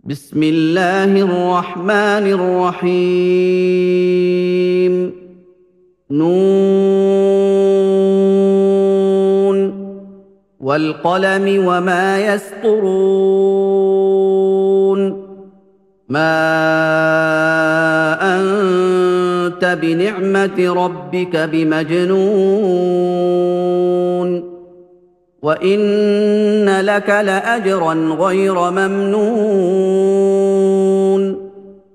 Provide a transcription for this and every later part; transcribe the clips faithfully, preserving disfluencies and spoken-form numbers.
بسم الله الرحمن الرحيم نون والقلم وما يسطرون ما أنت بنعمة ربك بمجنون وإن لك لأجرا غير ممنون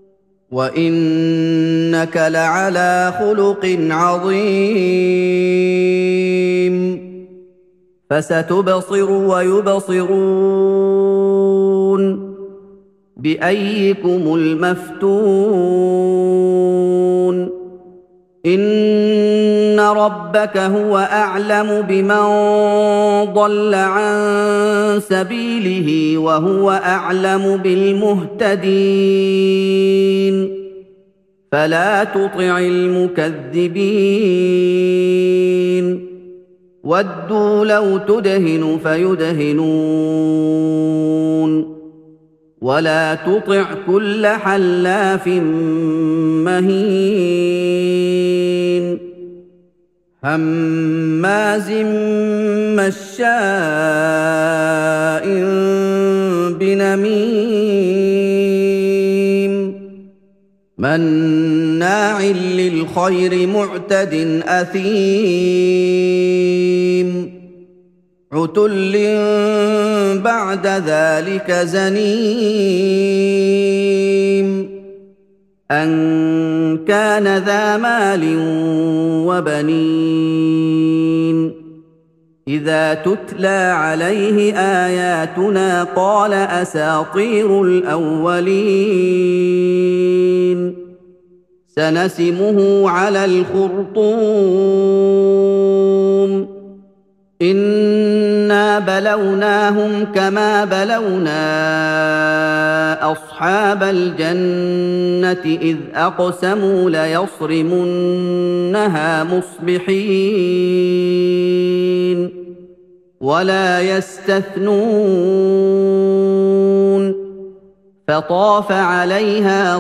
وإنك لعلى خلق عظيم فستبصر ويبصرون بأيكم المفتون إن ربك هو أعلم بمن ضل عن سبيله وهو أعلم بالمهتدين فلا تطع المكذبين ودوا لو تدهن فيدهنون ولا تطع كل حلاف مهين هماز مشاء بنميم مناع للخير معتد أثيم عتل بعد ذلك زنيم أن كان ذا مال وبنين إذا تتلى عليه آياتنا قال أساطير الأولين سنسمه على الخرطوم إنا بلوناهم كما بلونا أصحاب الجنة إذ أقسموا ليصرمنها مصبحين ولا يستثنون فطاف عليها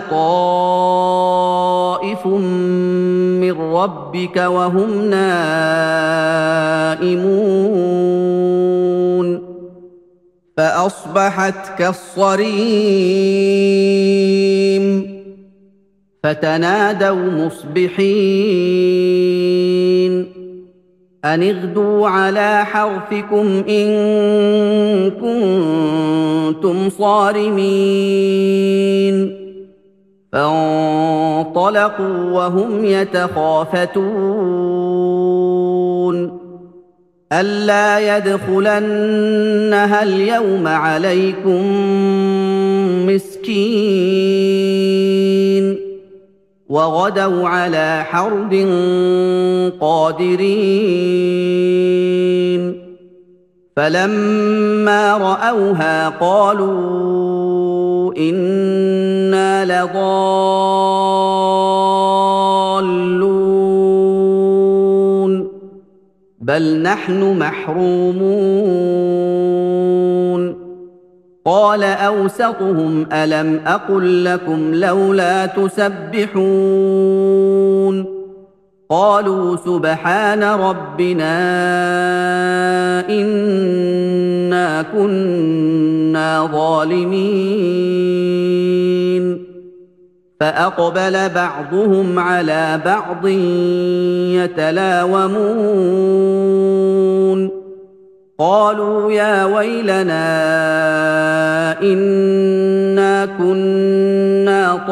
طائف من ربك وهم نائمون فأصبحت كالصريم فتنادوا مصبحين أن اغدوا على حرثكم إن كنتم صارمين فانطلقوا وهم يتخافتون ألا يدخلنها اليوم عليكم مسكين وغدوا على حرد قادرين فلما رأوها قالوا إنا لضالون بل نحن محرومون قال أوسطهم ألم أقل لكم لولا تسبحون قالوا سبحان ربنا إنا كنا ظالمين فأقبل بعضهم على بعض يتلاومون قالوا يا ويلنا إنا كنا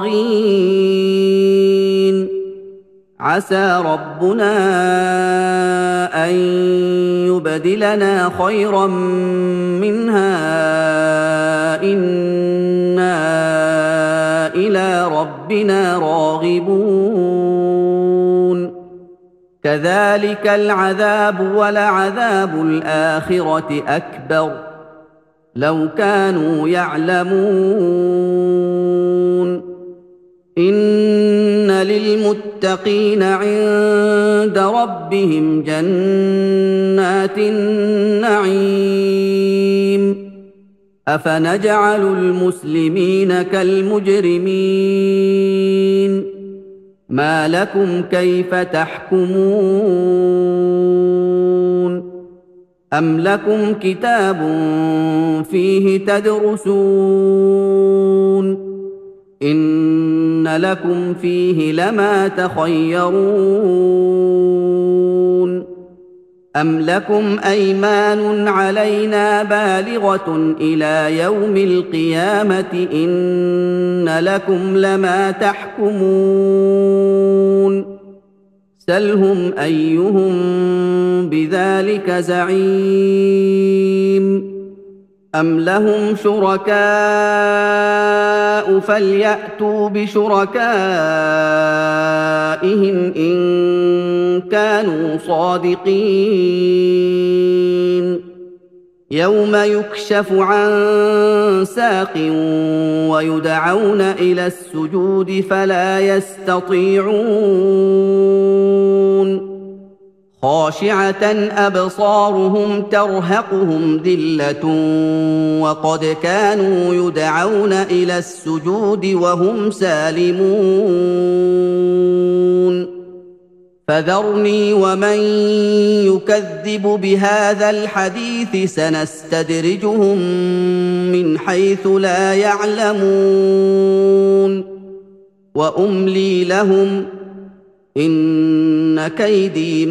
طاغين عسى ربنا أن يبدلنا خيرا منها إنا إلى ربنا راغبون كذلك العذاب ولعذاب الآخرة أكبر لو كانوا يعلمون إن للمتقين عند ربهم جنات النعيم أفنجعل المسلمين كالمجرمين ما لكم كيف تحكمون أم لكم كتاب فيه تدرسون إن لكم فيه لما تخيرون أم لكم أيمان علينا بالغة إلى يوم القيامة إن لكم لما تحكمون سلهم أيهم بذلك زعيم أم لهم شركاء فليأتوا بشركائهم إن كانوا صادقين يوم يكشف عن ساق ويدعون إلى السجود فلا يستطيعون خاشعة أبصارهم ترهقهم ذلة وقد كانوا يدعون إلى السجود وهم سالمون فذرني ومن يكذب بهذا الحديث سنستدرجهم من حيث لا يعلمون وأملي لهم إن كيدي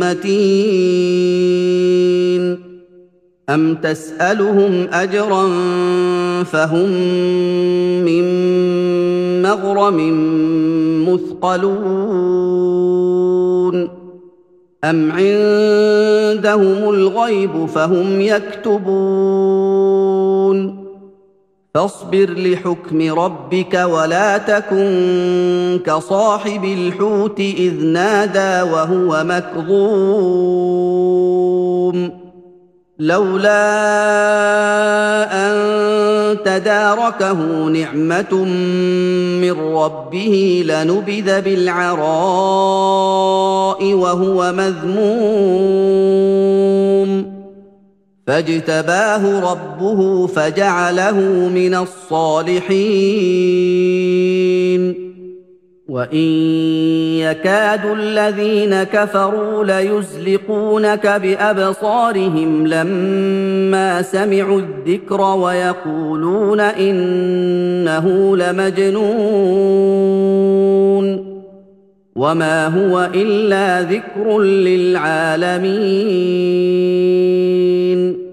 متين أم تسألهم أجرا فهم من مغرم مثقلون أم عندهم الغيب فهم يكتبون فاصبر لحكم ربك ولا تكن كصاحب الحوت إذ نادى وهو مكظوم لولا أن تداركه نعمة من ربه لنبذ بالعراء وهو مذموم فاجتباه ربه فجعله من الصالحين وإن يكاد الذين كفروا ليزلقونك بأبصارهم لما سمعوا الذكر ويقولون إنه لمجنون وما هو إلا ذكر للعالمين